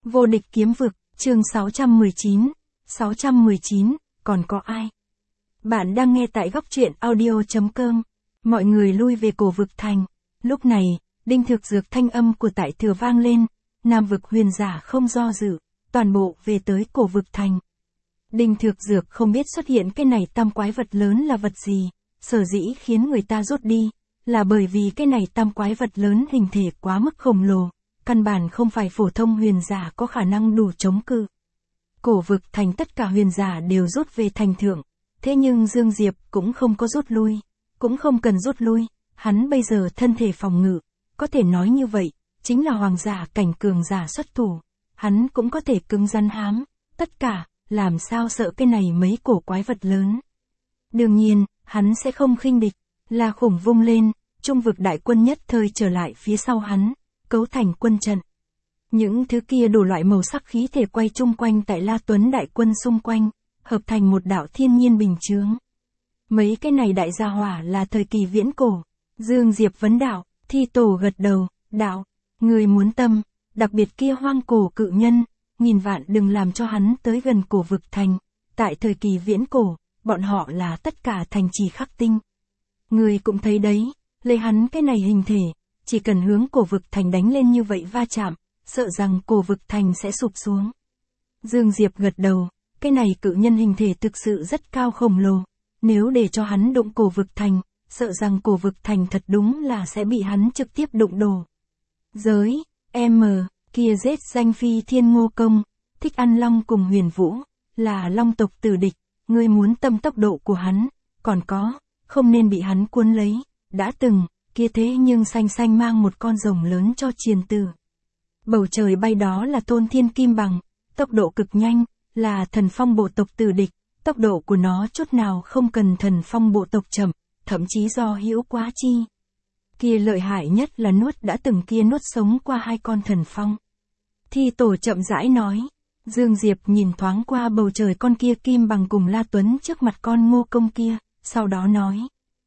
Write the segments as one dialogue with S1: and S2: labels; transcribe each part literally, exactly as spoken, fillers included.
S1: Vô địch kiếm vực, chương sáu trăm mười chín. sáu trăm mười chín, còn có ai? Bạn đang nghe tại góc truyện audio.com. Mọi người lui về cổ vực thành. Lúc này, đinh thực dược thanh âm của tại thừa vang lên. Nam vực huyền giả không do dự, toàn bộ về tới cổ vực thành. Đinh thực dược không biết xuất hiện cái này tam quái vật lớn là vật gì. Sở dĩ khiến người ta rút đi, là bởi vì cái này tam quái vật lớn hình thể quá mức khổng lồ. Căn bản không phải phổ thông huyền giả có khả năng đủ chống cự. Cổ vực thành tất cả huyền giả đều rút về thành thượng. Thế nhưng Dương Diệp cũng không có rút lui. Cũng không cần rút lui. Hắn bây giờ thân thể phòng ngự. Có thể nói như vậy. Chính là hoàng giả cảnh cường giả xuất thủ. Hắn cũng có thể cứng rắn hám. Tất cả. Làm sao sợ cái này mấy cổ quái vật lớn. Đương nhiên. Hắn sẽ không khinh địch. La khủng vung lên. Trung vực đại quân nhất thời trở lại phía sau hắn. Cấu thành quân trận. Những thứ kia đủ loại màu sắc khí thể quay chung quanh tại La Tuấn đại quân xung quanh, hợp thành một đạo thiên nhiên bình chướng. Mấy cái này đại gia hỏa là thời kỳ viễn cổ. Dương Diệp vấn đạo, Thi Tổ gật đầu, đạo, người muốn tâm, đặc biệt kia hoang cổ cự nhân, nghìn vạn đừng làm cho hắn tới gần cổ vực thành. Tại thời kỳ viễn cổ, bọn họ là tất cả thành trì khắc tinh. Người cũng thấy đấy, lấy hắn cái này hình thể. Chỉ cần hướng cổ vực thành đánh lên như vậy va chạm, sợ rằng cổ vực thành sẽ sụp xuống. Dương Diệp gật đầu, cái này cự nhân hình thể thực sự rất cao khổng lồ. Nếu để cho hắn đụng cổ vực thành, sợ rằng cổ vực thành thật đúng là sẽ bị hắn trực tiếp đụng đổ. Giới, M, kia giết danh phi thiên ngô công, thích ăn long cùng huyền vũ, là long tộc tử địch, ngươi muốn tâm tốc độ của hắn, còn có, không nên bị hắn cuốn lấy, đã từng. Kia thế nhưng xanh xanh mang một con rồng lớn cho triền tử. Bầu trời bay đó là Tôn Thiên Kim Bằng, tốc độ cực nhanh, là thần phong bộ tộc tử địch, tốc độ của nó chút nào không cần thần phong bộ tộc chậm, thậm chí do hữu quá chi. Kia lợi hại nhất là nuốt đã từng kia nuốt sống qua hai con thần phong. Thi Tổ chậm rãi nói, Dương Diệp nhìn thoáng qua bầu trời con kia Kim Bằng cùng La Tuấn trước mặt con Ngô Công kia, sau đó nói.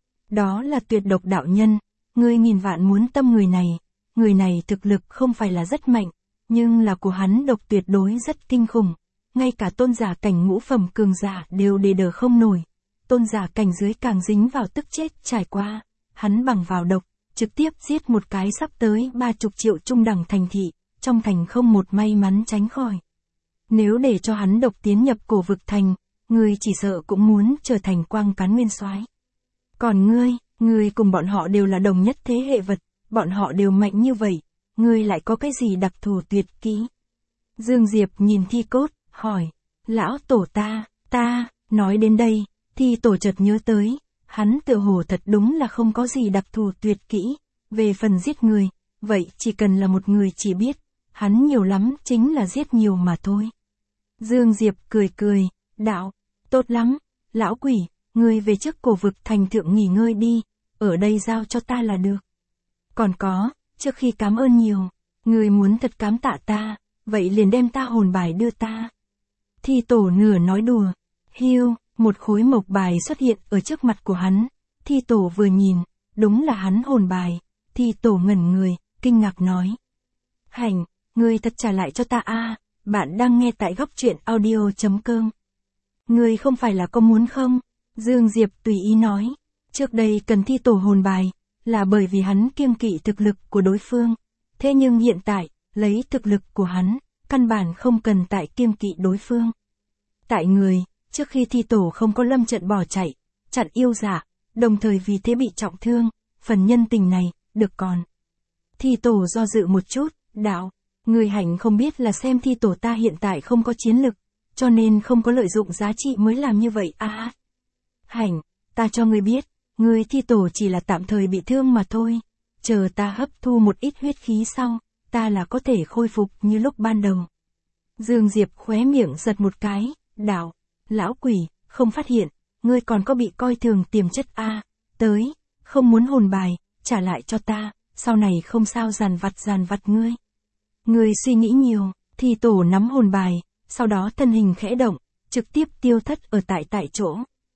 S1: Đó là tuyệt độc đạo nhân. Ngươi nghìn vạn muốn tâm người này, người này thực lực không phải là rất mạnh, nhưng là của hắn độc tuyệt đối rất kinh khủng, ngay cả tôn giả cảnh ngũ phẩm cường giả đều đề đờ không nổi, tôn giả cảnh dưới càng dính vào tức chết trải qua, hắn bằng vào độc, trực tiếp giết một cái sắp tới ba chục triệu trung đẳng thành thị, trong thành không một may mắn tránh khỏi. Nếu để cho hắn độc tiến nhập cổ vực thành, ngươi chỉ sợ cũng muốn trở thành quang cán nguyên soái. Còn ngươi, ngươi cùng bọn họ đều là đồng nhất thế hệ vật, bọn họ đều mạnh như vậy, ngươi lại có cái gì đặc thù tuyệt kỹ? Dương Diệp nhìn Thi Cốt, hỏi, lão tổ ta, ta, nói đến đây, Thi Tổ chợt nhớ tới, hắn tự hồ thật đúng là không có gì đặc thù tuyệt kỹ, về phần giết người, vậy chỉ cần là một người chỉ biết, hắn nhiều lắm chính là giết nhiều mà thôi. Dương Diệp cười cười, đạo, tốt lắm, lão quỷ. Ngươi về trước cổ vực thành thượng nghỉ ngơi đi, ở đây giao cho ta là được. Còn có, trước khi cảm ơn nhiều, ngươi muốn thật cám tạ ta, vậy liền đem ta hồn bài đưa ta. Thi Tổ nửa nói đùa, hiu, một khối mộc bài xuất hiện ở trước mặt của hắn, Thi Tổ vừa nhìn, đúng là hắn hồn bài, Thi Tổ ngẩn người, kinh ngạc nói. Hành, ngươi thật trả lại cho ta a, bạn đang nghe tại góc truyện audio.com. Ngươi không phải là có muốn không? Dương Diệp tùy ý nói, trước đây cần Thi Tổ hồn bài, là bởi vì hắn kiêng kỵ thực lực của đối phương. Thế nhưng hiện tại, lấy thực lực của hắn, căn bản không cần tại kiêng kỵ đối phương. Tại người, trước khi Thi Tổ không có lâm trận bỏ chạy, chặn yêu giả, đồng thời vì thế bị trọng thương, phần nhân tình này, được còn. Thi Tổ do dự một chút, đạo, người hạnh không biết là xem Thi Tổ ta hiện tại không có chiến lực, cho nên không có lợi dụng giá trị mới làm như vậy à. Hành, ta cho ngươi biết, ngươi Thi Tổ chỉ là tạm thời bị thương mà thôi, chờ ta hấp thu một ít huyết khí sau, ta là có thể khôi phục như lúc ban đầu. Dương Diệp khóe miệng giật một cái, đạo, lão quỷ, không phát hiện, ngươi còn có bị coi thường tiềm chất a, tới, không muốn hồn bài, trả lại cho ta, sau này không sao giàn vặt giàn vặt ngươi. Ngươi suy nghĩ nhiều, Thi Tổ nắm hồn bài, sau đó thân hình khẽ động, trực tiếp tiêu thất ở tại tại chỗ.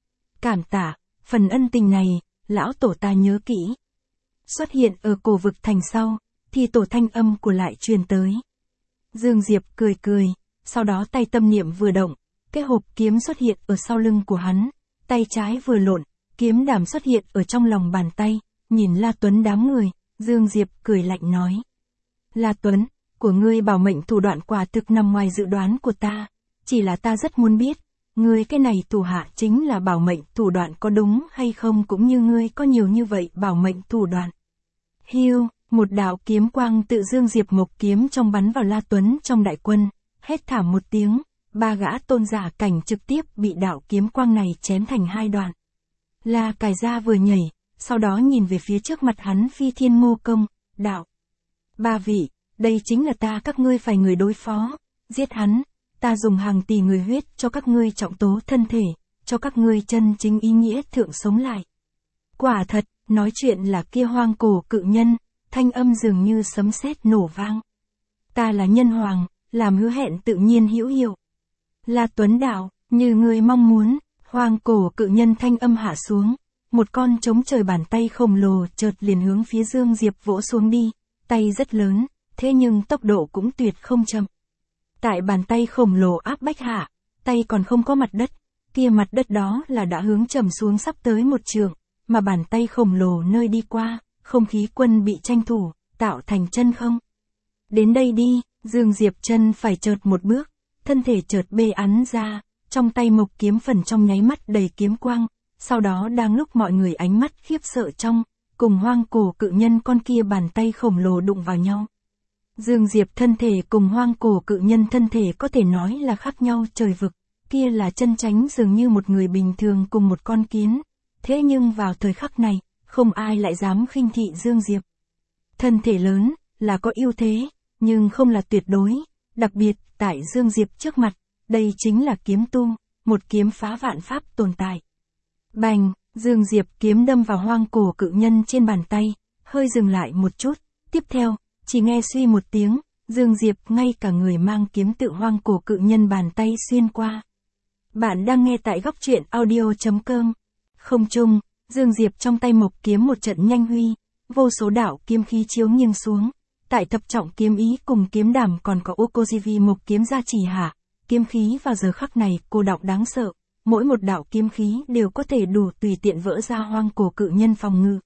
S1: Cảm tạ, phần ân tình này, lão tổ ta nhớ kỹ. Xuất hiện ở cổ vực thành sau, Thi Tổ thanh âm của lại truyền tới. Dương Diệp cười cười, sau đó tay tâm niệm vừa động, cái hộp kiếm xuất hiện ở sau lưng của hắn, tay trái vừa lộn, kiếm đảm xuất hiện ở trong lòng bàn tay, nhìn La Tuấn đám người, Dương Diệp cười lạnh nói. La Tuấn, của ngươi bảo mệnh thủ đoạn quả thực nằm ngoài dự đoán của ta, chỉ là ta rất muốn biết, ngươi cái này thủ hạ chính là bảo mệnh thủ đoạn có đúng hay không, cũng như ngươi có nhiều như vậy bảo mệnh thủ đoạn. Hiu, một đạo kiếm quang tự Dương Diệp Mộc kiếm trong bắn vào La Tuấn trong đại quân, hét thảm một tiếng, ba gã tôn giả cảnh trực tiếp bị đạo kiếm quang này chém thành hai đoạn. La Cải Gia vừa nhảy, sau đó nhìn về phía trước mặt hắn Phi Thiên Ngô Công, đạo. Ba vị, đây chính là ta các ngươi phải người đối phó, giết hắn, ta dùng hàng tỷ người huyết cho các ngươi trọng tố thân thể, cho các ngươi chân chính ý nghĩa thượng sống lại. Quả thật, nói chuyện là kia hoang cổ cự nhân, thanh âm dường như sấm sét nổ vang. Ta là nhân hoàng, làm hứa hẹn tự nhiên hữu hiệu. La Tuấn đạo, như ngươi mong muốn, hoang cổ cự nhân thanh âm hạ xuống, một con trống trời bàn tay khổng lồ chợt liền hướng phía Dương Diệp vỗ xuống đi, tay rất lớn, thế nhưng tốc độ cũng tuyệt không chậm. Tại bàn tay khổng lồ áp bách hạ, tay còn không có mặt đất, kia mặt đất đó là đã hướng trầm xuống sắp tới một trượng, mà bàn tay khổng lồ nơi đi qua, không khí quân bị tranh thủ, tạo thành chân không. Đến đây đi, Dương Diệp chân phải chợt một bước, thân thể chợt bê ắn ra, trong tay mộc kiếm phần trong nháy mắt đầy kiếm quang, sau đó đang lúc mọi người ánh mắt khiếp sợ trong, cùng hoang cổ cự nhân con kia bàn tay khổng lồ đụng vào nhau. Dương Diệp thân thể cùng hoang cổ cự nhân thân thể có thể nói là khác nhau trời vực, kia là chân tránh dường như một người bình thường cùng một con kiến, thế nhưng vào thời khắc này, không ai lại dám khinh thị Dương Diệp. Thân thể lớn, là có ưu thế, nhưng không là tuyệt đối, đặc biệt, tại Dương Diệp trước mặt, đây chính là kiếm tu, một kiếm phá vạn pháp tồn tại. Bành, Dương Diệp kiếm đâm vào hoang cổ cự nhân trên bàn tay, hơi dừng lại một chút, tiếp theo, chỉ nghe suy một tiếng, Dương Diệp ngay cả người mang kiếm tự hoang cổ cự nhân bàn tay xuyên qua. Bạn đang nghe tại góc truyện audio.com. Không trung, Dương Diệp trong tay mộc kiếm một trận nhanh huy, vô số đạo kiếm khí chiếu nghiêng xuống, tại thập trọng kiếm ý cùng kiếm đảm còn có Okojivi mộc kiếm gia trì hạ, kiếm khí vào giờ khắc này cô đọng đáng sợ, mỗi một đạo kiếm khí đều có thể đủ tùy tiện vỡ ra hoang cổ cự nhân phòng ngự.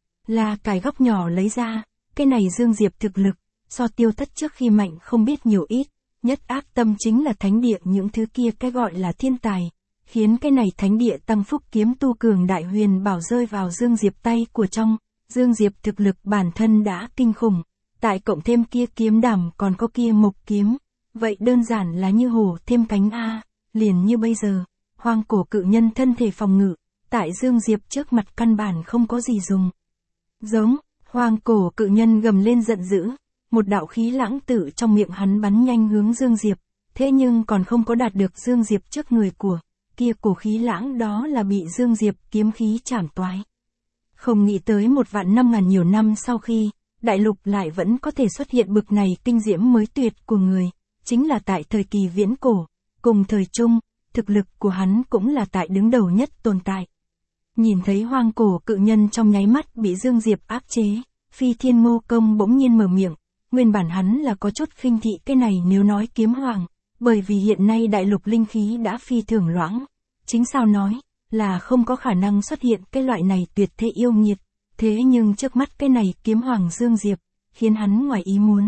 S1: Là cái góc nhỏ lấy ra, cái này Dương Diệp thực lực, so Tiêu Thất trước khi mạnh không biết nhiều ít, nhất ác tâm chính là thánh địa những thứ kia cái gọi là thiên tài, khiến cái này thánh địa tăng phúc kiếm tu cường đại huyền bảo rơi vào Dương Diệp tay của trong, Dương Diệp thực lực bản thân đã kinh khủng, tại cộng thêm kia kiếm đảm còn có kia mộc kiếm, vậy đơn giản là như hổ thêm cánh a, liền như bây giờ, hoang cổ cự nhân thân thể phòng ngự, tại Dương Diệp trước mặt căn bản không có gì dùng. Giống, hoang cổ cự nhân gầm lên giận dữ, một đạo khí lãng tự trong miệng hắn bắn nhanh hướng Dương Diệp, thế nhưng còn không có đạt được Dương Diệp trước người của, kia cổ khí lãng đó là bị Dương Diệp kiếm khí chảm toái. Không nghĩ tới một vạn năm ngàn nhiều năm sau khi, đại lục lại vẫn có thể xuất hiện bực này kinh diễm mới tuyệt của người, chính là tại thời kỳ viễn cổ, cùng thời trung, thực lực của hắn cũng là tại đứng đầu nhất tồn tại. Nhìn thấy hoang cổ cự nhân trong nháy mắt bị Dương Diệp áp chế, Phi Thiên Ngô Công bỗng nhiên mở miệng, nguyên bản hắn là có chút khinh thị cái này nếu nói kiếm hoàng, bởi vì hiện nay đại lục linh khí đã phi thường loãng, chính sao nói, là không có khả năng xuất hiện cái loại này tuyệt thế yêu nghiệt, thế nhưng trước mắt cái này kiếm hoàng Dương Diệp, khiến hắn ngoài ý muốn.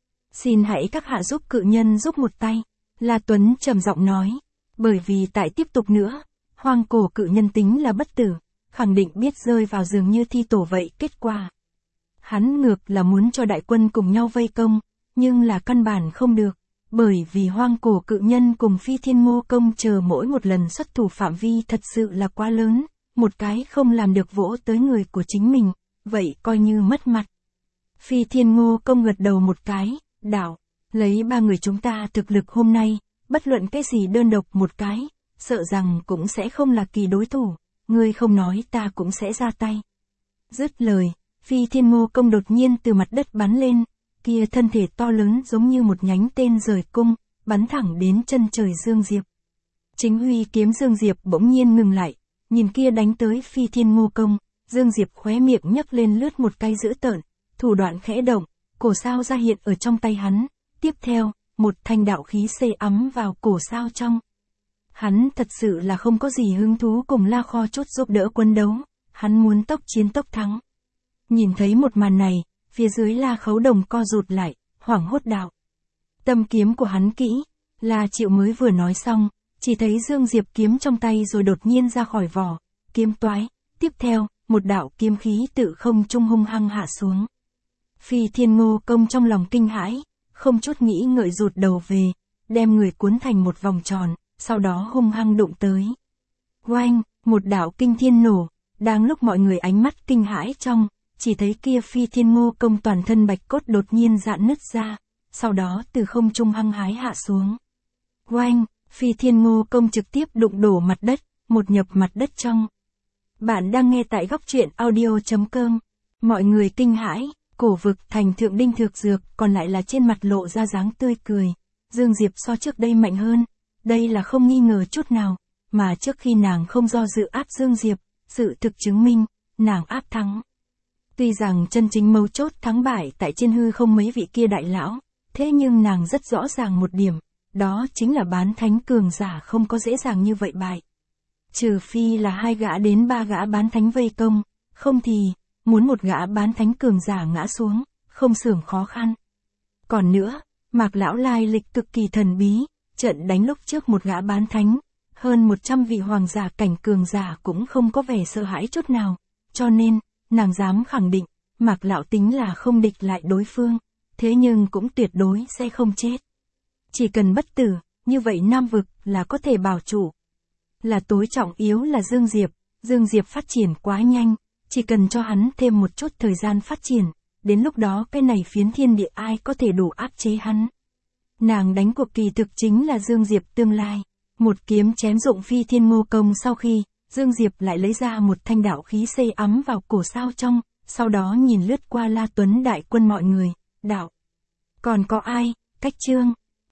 S1: Xin hãy các hạ giúp cự nhân giúp một tay, La Tuấn trầm giọng nói, bởi vì tại tiếp tục nữa, hoang cổ cự nhân tính là bất tử, khẳng định biết rơi vào dường như thi tổ vậy kết quả. Hắn ngược là muốn cho đại quân cùng nhau vây công, nhưng là căn bản không được, bởi vì hoang cổ cự nhân cùng Phi Thiên Ngô Công chờ mỗi một lần xuất thủ phạm vi thật sự là quá lớn, một cái không làm được vỗ tới người của chính mình, vậy coi như mất mặt. Phi Thiên Ngô Công gật đầu một cái, đạo, lấy ba người chúng ta thực lực hôm nay, bất luận cái gì đơn độc một cái, sợ rằng cũng sẽ không là kỳ đối thủ, ngươi không nói ta cũng sẽ ra tay. Dứt lời, Phi Thiên Ngô Công đột nhiên từ mặt đất bắn lên, kia thân thể to lớn giống như một nhánh tên rời cung, bắn thẳng đến chân trời Dương Diệp. Chính huy kiếm Dương Diệp bỗng nhiên ngừng lại, nhìn kia đánh tới Phi Thiên Ngô Công, Dương Diệp khóe miệng nhấc lên lướt một cái dữ tợn, thủ đoạn khẽ động, cổ sao ra hiện ở trong tay hắn, tiếp theo, một thanh đạo khí xây ấm vào cổ Sao Trong. Hắn thật sự là không có gì hứng thú cùng La Kho Chốt giúp đỡ quân đấu, hắn muốn tốc chiến tốc thắng. Nhìn thấy một màn này, phía dưới La Khấu Đồng co rụt lại, hoảng hốt đạo. Tâm kiếm của hắn kỹ, La Triệu mới vừa nói xong, chỉ thấy Dương Diệp kiếm trong tay rồi đột nhiên ra khỏi vỏ, kiếm toái, tiếp theo, một đạo kiếm khí tự không trung hung hăng hạ xuống. Phi Thiên Ngô Công trong lòng kinh hãi, không chút nghĩ ngợi rụt đầu về, đem người cuốn thành một vòng tròn, sau đó hung hăng đụng tới. Oanh, một đạo kinh thiên nổ, đang lúc mọi người ánh mắt kinh hãi trong, chỉ thấy kia Phi Thiên Ngô Công toàn thân bạch cốt đột nhiên rạn nứt ra, sau đó từ không trung hăng hái hạ xuống. Oanh, Phi Thiên Ngô Công trực tiếp đụng đổ mặt đất, một nhập mặt đất trong. Bạn đang nghe tại góc truyện audio chấm com. Mọi người kinh hãi, Cổ Vực Thành thượng Đinh Thược Dược còn lại là trên mặt lộ ra dáng tươi cười. Dương Diệp so trước đây mạnh hơn, đây là không nghi ngờ chút nào, mà trước khi nàng không do dự áp Dương Diệp, sự thực chứng minh, nàng áp thắng. Tuy rằng chân chính mấu chốt thắng bại tại trên hư không mấy vị kia đại lão, thế nhưng nàng rất rõ ràng một điểm, đó chính là bán thánh cường giả không có dễ dàng như vậy bại. Trừ phi là hai gã đến ba gã bán thánh vây công, không thì, muốn một gã bán thánh cường giả ngã xuống, không xưởng khó khăn. Còn nữa, Mạc lão lai lịch cực kỳ thần bí, trận đánh lúc trước một gã bán thánh, hơn một trăm vị hoàng giả cảnh cường giả cũng không có vẻ sợ hãi chút nào, cho nên, nàng dám khẳng định, Mạc lão tính là không địch lại đối phương, thế nhưng cũng tuyệt đối sẽ không chết. Chỉ cần bất tử, như vậy Nam Vực là có thể bảo trụ. Là tối trọng yếu là Dương Diệp, Dương Diệp phát triển quá nhanh, chỉ cần cho hắn thêm một chút thời gian phát triển, đến lúc đó cái này phiến thiên địa ai có thể đủ áp chế hắn. Nàng đánh cuộc kỳ thực chính là Dương Diệp tương lai. Một kiếm chém dụng Phi Thiên Ngô Công sau khi, Dương Diệp lại lấy ra một thanh đạo khí xây ấm vào cổ Sao Trong, sau đó nhìn lướt qua La Tuấn đại quân mọi người, đạo. Còn có ai, Cách Trương,